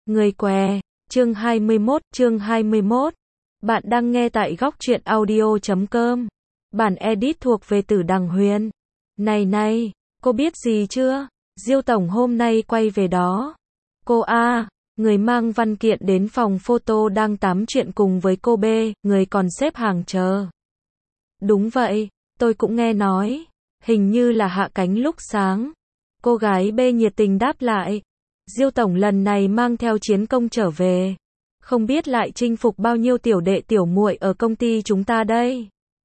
Người què, chương 21. Bạn đang nghe tại góc truyện audio.com. Bản edit thuộc về Tử Đằng Huyền. Này, cô biết gì chưa? Diêu tổng hôm nay quay về đó. Cô A, người mang văn kiện đến phòng photo đang tám chuyện cùng với cô B, người còn xếp hàng chờ. Đúng vậy, tôi cũng nghe nói. Hình như là hạ cánh lúc sáng. Cô gái B nhiệt tình đáp lại. Diêu tổng lần này mang theo chiến công trở về. Không biết lại chinh phục bao nhiêu tiểu đệ tiểu muội ở công ty chúng ta đây.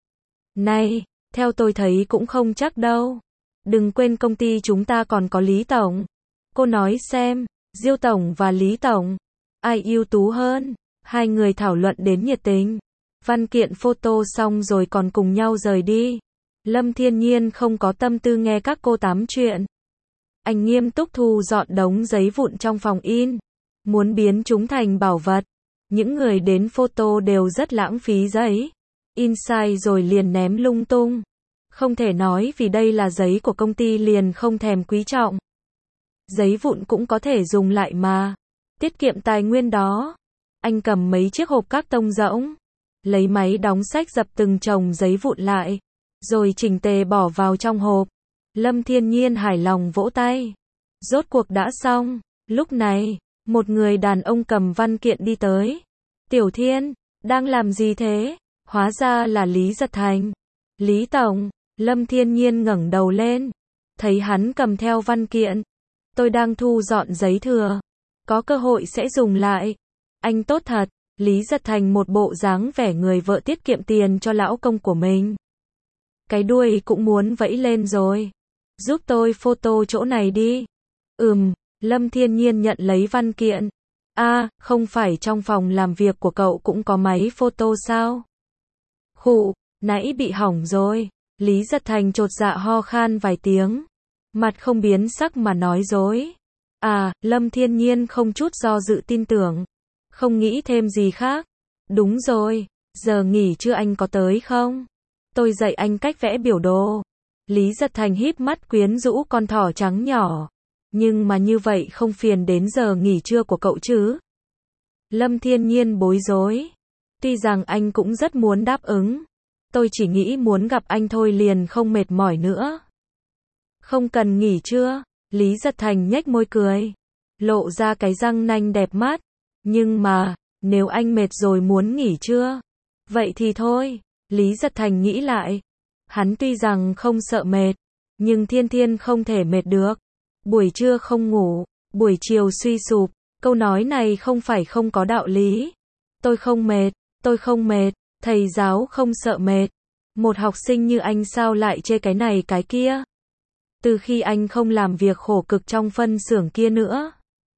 Này, theo tôi thấy cũng không chắc đâu. Đừng quên công ty chúng ta còn có Lý tổng. Cô nói xem, Diêu tổng và Lý tổng, ai ưu tú hơn? Hai người thảo luận đến nhiệt tình. Văn kiện photo xong rồi còn cùng nhau rời đi. Lâm Thiên Nhiên không có tâm tư nghe các cô tám chuyện. Anh nghiêm túc thu dọn đống giấy vụn trong phòng in, muốn biến chúng thành bảo vật. Những người đến photo đều rất lãng phí giấy. In sai rồi liền ném lung tung. Không thể nói vì đây là giấy của công ty liền không thèm quý trọng. Giấy vụn cũng có thể dùng lại mà. Tiết kiệm tài nguyên đó. Anh cầm mấy chiếc hộp các tông rỗng, lấy máy đóng sách dập từng chồng giấy vụn lại, rồi chỉnh tề bỏ vào trong hộp. Lâm Thiên Nhiên hài lòng vỗ tay. Rốt cuộc đã xong. Lúc này, một người đàn ông cầm văn kiện đi tới. Tiểu Thiên, đang làm gì thế? Hóa ra là Lý Giật Thành. Lý tổng, Lâm Thiên Nhiên ngẩng đầu lên, thấy hắn cầm theo văn kiện. Tôi đang thu dọn giấy thừa, có cơ hội sẽ dùng lại. Anh tốt thật. Lý Giật Thành một bộ dáng vẻ người vợ tiết kiệm tiền cho lão công của mình. Cái đuôi cũng muốn vẫy lên rồi. Giúp tôi photo chỗ này đi. Lâm Thiên Nhiên nhận lấy văn kiện. Không phải trong phòng làm việc của cậu cũng có máy photo sao? Khụ, nãy bị hỏng rồi. Lý Giật Thành chột dạ ho khan vài tiếng. Mặt không biến sắc mà nói dối. Lâm Thiên Nhiên không chút do dự tin tưởng. Không nghĩ thêm gì khác. Đúng rồi, giờ nghỉ trưa anh có tới không? Tôi dạy anh cách vẽ biểu đồ. Lý Giật Thành híp mắt quyến rũ con thỏ trắng nhỏ. Nhưng mà như vậy không phiền đến giờ nghỉ trưa của cậu chứ? Lâm Thiên Nhiên bối rối. Tuy rằng anh cũng rất muốn đáp ứng. Tôi chỉ nghĩ muốn gặp anh thôi liền không mệt mỏi nữa. Không cần nghỉ trưa. Lý Giật Thành nhếch môi cười, lộ ra cái răng nanh đẹp mắt. Nhưng mà, nếu anh mệt rồi muốn nghỉ trưa, vậy thì thôi. Lý Giật Thành nghĩ lại. Hắn tuy rằng không sợ mệt, nhưng Thiên không thể mệt được. Buổi trưa không ngủ, buổi chiều suy sụp. Câu nói này không phải không có đạo lý. Tôi không mệt, thầy giáo không sợ mệt. Một học sinh như anh sao lại chê cái này cái kia? Từ khi anh không làm việc khổ cực trong phân xưởng kia nữa,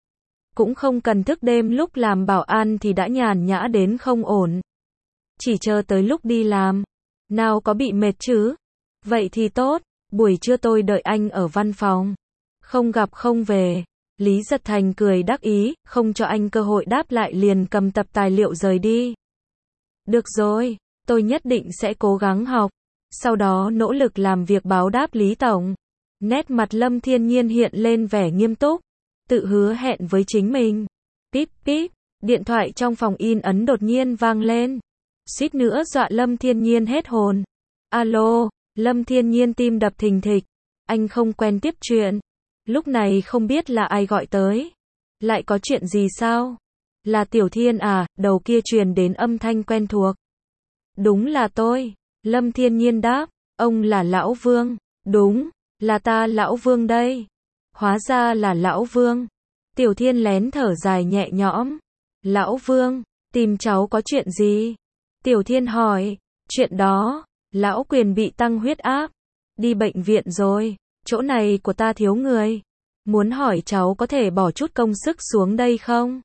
cũng không cần thức đêm lúc làm bảo an thì đã nhàn nhã đến không ổn. Chỉ chờ tới lúc đi làm, nào có bị mệt chứ? Vậy thì tốt, buổi trưa tôi đợi anh ở văn phòng. Không gặp không về. Lý Giật Thành cười đắc ý, không cho anh cơ hội đáp lại liền cầm tập tài liệu rời đi. Được rồi, tôi nhất định sẽ cố gắng học, sau đó nỗ lực làm việc báo đáp Lý tổng. Nét mặt Lâm Thiên Nhiên hiện lên vẻ nghiêm túc, tự hứa hẹn với chính mình. Píp píp, điện thoại trong phòng in ấn đột nhiên vang lên. Suýt nữa dọa Lâm Thiên Nhiên hết hồn. Alo, Lâm Thiên Nhiên tim đập thình thịch. Anh không quen tiếp chuyện. Lúc này không biết là ai gọi tới. Lại có chuyện gì sao? Là Tiểu Thiên à? Đầu kia truyền đến âm thanh quen thuộc. Đúng là tôi. Lâm Thiên Nhiên đáp. Ông là Lão Vương. Đúng, là ta Lão Vương đây. Hóa ra là Lão Vương. Tiểu Thiên lén thở dài nhẹ nhõm. Lão Vương, tìm cháu có chuyện gì? Tiểu Thiên hỏi. Chuyện đó, Lão Quyền bị tăng huyết áp, đi bệnh viện rồi. Chỗ này của ta thiếu người. Muốn hỏi cháu có thể bỏ chút công sức xuống đây không?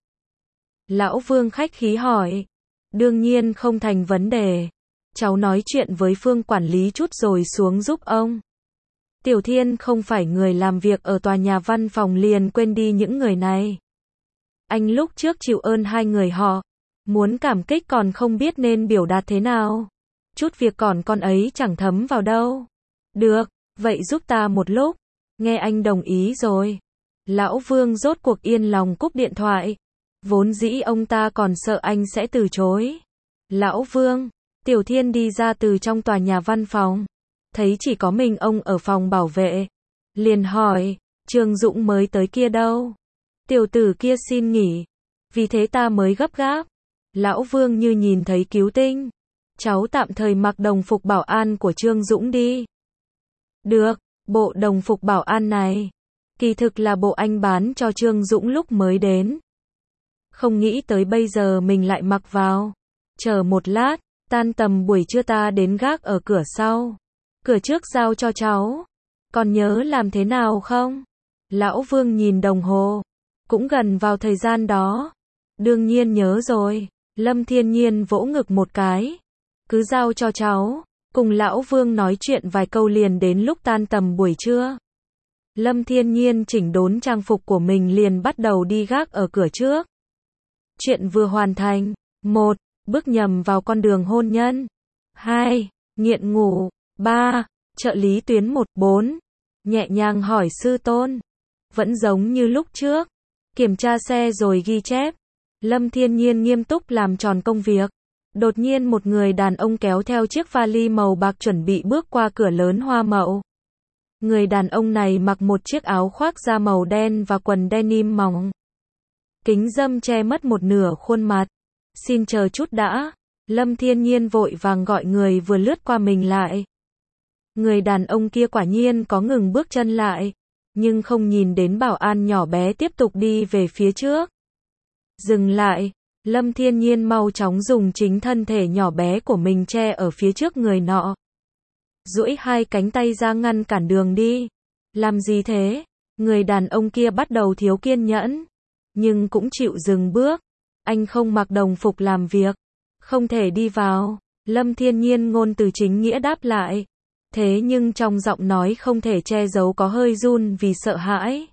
Lão Vương khách khí hỏi. Đương nhiên không thành vấn đề. Cháu nói chuyện với Phương quản lý chút rồi xuống giúp ông. Tiểu Thiên không phải người làm việc ở tòa nhà văn phòng liền quên đi những người này. Anh lúc trước chịu ơn hai người họ. Muốn cảm kích còn không biết nên biểu đạt thế nào. Chút việc còn con ấy chẳng thấm vào đâu. Được, vậy giúp ta một lúc. Nghe anh đồng ý rồi. Lão Vương rốt cuộc yên lòng cúp điện thoại. Vốn dĩ ông ta còn sợ anh sẽ từ chối. Lão Vương, Tiểu Thiên đi ra từ trong tòa nhà văn phòng. Thấy chỉ có mình ông ở phòng bảo vệ. Liền hỏi, Trương Dũng mới tới kia đâu? Tiểu tử kia xin nghỉ. Vì thế ta mới gấp gáp. Lão Vương như nhìn thấy cứu tinh. Cháu tạm thời mặc đồng phục bảo an của Trương Dũng đi. Được, bộ đồng phục bảo an này. Kỳ thực là bộ anh bán cho Trương Dũng lúc mới đến. Không nghĩ tới bây giờ mình lại mặc vào. Chờ một lát, tan tầm buổi trưa ta đến gác ở cửa sau. Cửa trước giao cho cháu. Còn nhớ làm thế nào không? Lão Vương nhìn đồng hồ. Cũng gần vào thời gian đó. Đương nhiên nhớ rồi. Lâm Thiên Nhiên vỗ ngực một cái. Cứ giao cho cháu. Cùng Lão Vương nói chuyện vài câu liền đến lúc tan tầm buổi trưa. Lâm Thiên Nhiên chỉnh đốn trang phục của mình liền bắt đầu đi gác ở cửa trước. Chuyện vừa hoàn thành. 1. Bước nhầm vào con đường hôn nhân. 2. Nghiện ngủ. 3. Trợ lý tuyến 1. 4. Nhẹ nhàng hỏi sư tôn. Vẫn giống như lúc trước. Kiểm tra xe rồi ghi chép. Lâm Thiên Nhiên nghiêm túc làm tròn công việc. Đột nhiên một người đàn ông kéo theo chiếc vali màu bạc chuẩn bị bước qua cửa lớn hoa mậu. Người đàn ông này mặc một chiếc áo khoác da màu đen và quần denim mỏng. Kính râm che mất một nửa khuôn mặt. Xin chờ chút đã. Lâm Thiên Nhiên vội vàng gọi người vừa lướt qua mình lại. Người đàn ông kia quả nhiên có ngừng bước chân lại. Nhưng không nhìn đến bảo an nhỏ bé tiếp tục đi về phía trước. Dừng lại. Lâm Thiên Nhiên mau chóng dùng chính thân thể nhỏ bé của mình che ở phía trước người nọ. Duỗi hai cánh tay ra ngăn cản đường đi. Làm gì thế? Người đàn ông kia bắt đầu thiếu kiên nhẫn. Nhưng cũng chịu dừng bước. Anh không mặc đồng phục làm việc. Không thể đi vào. Lâm Thiên Nhiên ngôn từ chính nghĩa đáp lại. Thế nhưng trong giọng nói không thể che giấu có hơi run vì sợ hãi.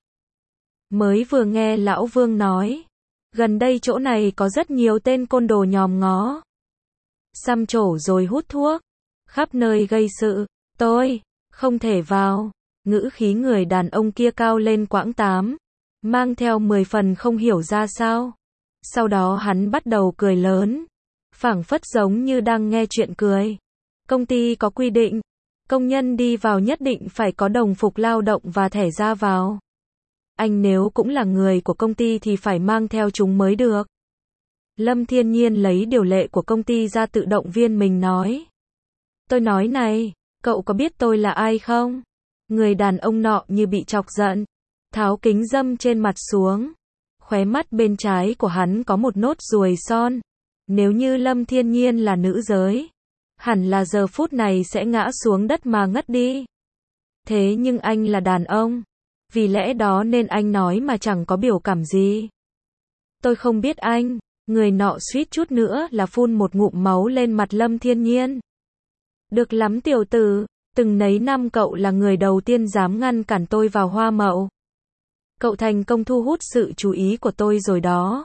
Mới vừa nghe Lão Vương nói. Gần đây chỗ này có rất nhiều tên côn đồ nhòm ngó. Xăm trổ rồi hút thuốc. Khắp nơi gây sự. Tôi không thể vào. Ngữ khí người đàn ông kia cao lên quãng 8. Mang theo 10 phần không hiểu ra sao. Sau đó hắn bắt đầu cười lớn. Phảng phất giống như đang nghe chuyện cười. Công ty có quy định. Công nhân đi vào nhất định phải có đồng phục lao động và thẻ ra vào. Anh nếu cũng là người của công ty thì phải mang theo chúng mới được. Lâm Thiên Nhiên lấy điều lệ của công ty ra tự động viên mình nói. Tôi nói này, cậu có biết tôi là ai không? Người đàn ông nọ như bị chọc giận. Tháo kính râm trên mặt xuống. Khóe mắt bên trái của hắn có một nốt ruồi son. Nếu như Lâm Thiên Nhiên là nữ giới, hẳn là giờ phút này sẽ ngã xuống đất mà ngất đi. Thế nhưng anh là đàn ông. Vì lẽ đó nên anh nói mà chẳng có biểu cảm gì. Tôi không biết anh. Người nọ suýt chút nữa là phun một ngụm máu lên mặt Lâm Thiên Nhiên. Được lắm tiểu tử. Từng nấy năm cậu là người đầu tiên dám ngăn cản tôi vào hoa mậu. Cậu thành công thu hút sự chú ý của tôi rồi đó.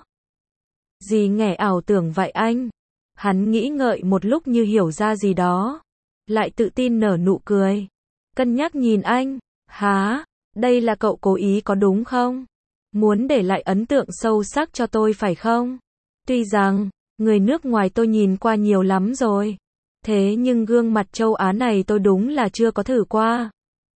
Gì nghẻ ảo tưởng vậy anh? Hắn nghĩ ngợi một lúc như hiểu ra gì đó. Lại tự tin nở nụ cười. Cân nhắc nhìn anh. Hả? Đây là cậu cố ý có đúng không? Muốn để lại ấn tượng sâu sắc cho tôi phải không? Tuy rằng, người nước ngoài tôi nhìn qua nhiều lắm rồi. Thế nhưng gương mặt châu Á này tôi đúng là chưa có thử qua.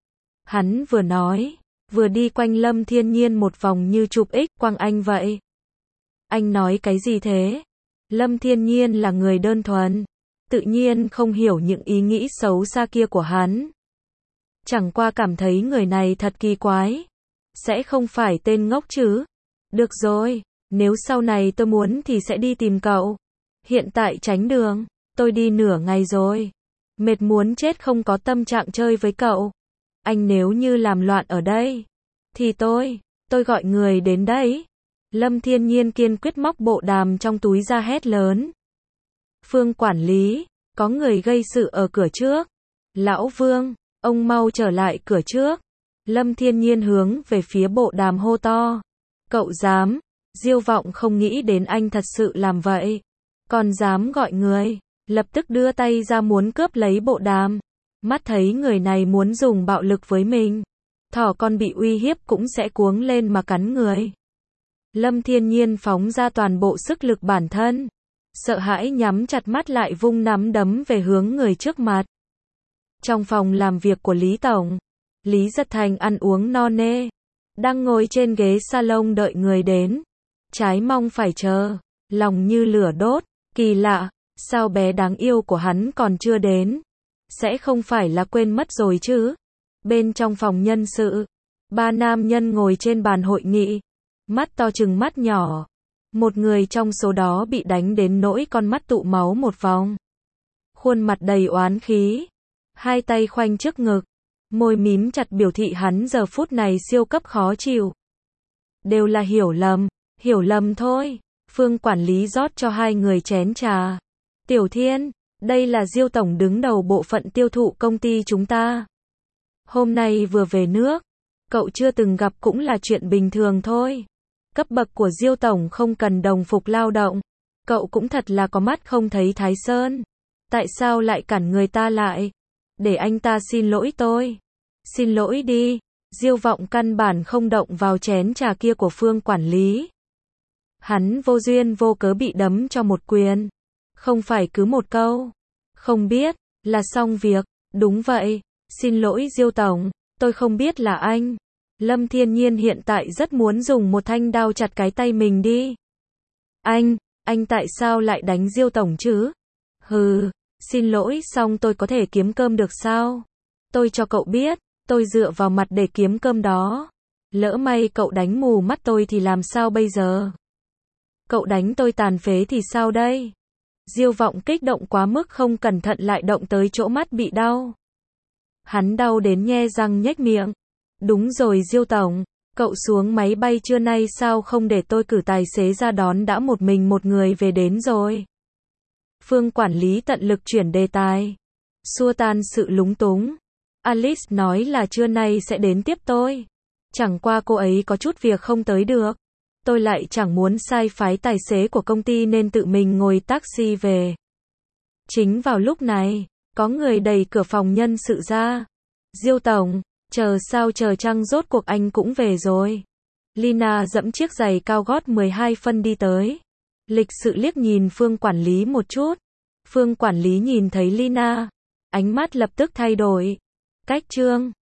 Hắn vừa nói, vừa đi quanh Lâm Thiên Nhiên một vòng như chụp X quang anh vậy. Anh nói cái gì thế? Lâm Thiên Nhiên là người đơn thuần. Tự nhiên không hiểu những ý nghĩ xấu xa kia của hắn. Chẳng qua cảm thấy người này thật kỳ quái. Sẽ không phải tên ngốc chứ? Được rồi, nếu sau này tôi muốn thì sẽ đi tìm cậu. Hiện tại tránh đường, tôi đi nửa ngày rồi. Mệt muốn chết không có tâm trạng chơi với cậu. Anh nếu như làm loạn ở đây, thì tôi gọi người đến đấy. Lâm Thiên Nhiên kiên quyết móc bộ đàm trong túi ra hét lớn. Phương quản lý, có người gây sự ở cửa trước. Lão Vương, ông mau trở lại cửa trước. Lâm Thiên Nhiên hướng về phía bộ đàm hô to. Cậu dám? Diêu Vọng không nghĩ đến anh thật sự làm vậy. Còn dám gọi người. Lập tức đưa tay ra muốn cướp lấy bộ đàm. Mắt thấy người này muốn dùng bạo lực với mình. Thỏ con bị uy hiếp cũng sẽ cuống lên mà cắn người. Lâm Thiên Nhiên phóng ra toàn bộ sức lực bản thân. Sợ hãi nhắm chặt mắt lại vung nắm đấm về hướng người trước mặt. Trong phòng làm việc của Lý Tổng, Lý Giật Thành ăn uống no nê, đang ngồi trên ghế salon đợi người đến. Trái mong phải chờ, lòng như lửa đốt, kỳ lạ, sao bé đáng yêu của hắn còn chưa đến? Sẽ không phải là quên mất rồi chứ? Bên trong phòng nhân sự, ba nam nhân ngồi trên bàn hội nghị, mắt to chừng mắt nhỏ. Một người trong số đó bị đánh đến nỗi con mắt tụ máu một vòng. Khuôn mặt đầy oán khí, hai tay khoanh trước ngực, môi mím chặt biểu thị hắn giờ phút này siêu cấp khó chịu. Đều là hiểu lầm thôi. Phương quản lý rót cho hai người chén trà. Tiểu Thiên, đây là Diêu tổng đứng đầu bộ phận tiêu thụ công ty chúng ta. Hôm nay vừa về nước, cậu chưa từng gặp cũng là chuyện bình thường thôi. Cấp bậc của Diêu tổng không cần đồng phục lao động. Cậu cũng thật là có mắt không thấy Thái Sơn. Tại sao lại cản người ta lại? Để anh ta xin lỗi tôi. Xin lỗi đi. Diêu Vọng căn bản không động vào chén trà kia của Phương quản lý. Hắn vô duyên vô cớ bị đấm cho một quyền. Không phải cứ một câu. Không biết, là xong việc. Đúng vậy. Xin lỗi Diêu tổng, tôi không biết là anh. Lâm Thiên Nhiên hiện tại rất muốn dùng một thanh đao chặt cái tay mình đi. Anh tại sao lại đánh Diêu tổng chứ? Hừ, xin lỗi xong tôi có thể kiếm cơm được sao? Tôi cho cậu biết, tôi dựa vào mặt để kiếm cơm đó. Lỡ may cậu đánh mù mắt tôi thì làm sao bây giờ? Cậu đánh tôi tàn phế thì sao đây? Diêu Vọng kích động quá mức không cẩn thận lại động tới chỗ mắt bị đau. Hắn đau đến nhe răng nhếch miệng. Đúng rồi Diêu tổng, cậu xuống máy bay trưa nay sao không để tôi cử tài xế ra đón, đã một mình một người về đến rồi. Phương quản lý tận lực chuyển đề tài, xua tan sự lúng túng. Alice nói là trưa nay sẽ đến tiếp tôi. Chẳng qua cô ấy có chút việc không tới được. Tôi lại chẳng muốn sai phái tài xế của công ty nên tự mình ngồi taxi về. Chính vào lúc này, có người đẩy cửa phòng nhân sự ra. Diêu tổng, chờ sao chờ chăng, rốt cuộc anh cũng về rồi. Lina dẫm chiếc giày cao gót 12 phân đi tới. Lịch sự liếc nhìn Phương quản lý một chút. Phương quản lý nhìn thấy Lina, ánh mắt lập tức thay đổi. Cách trương,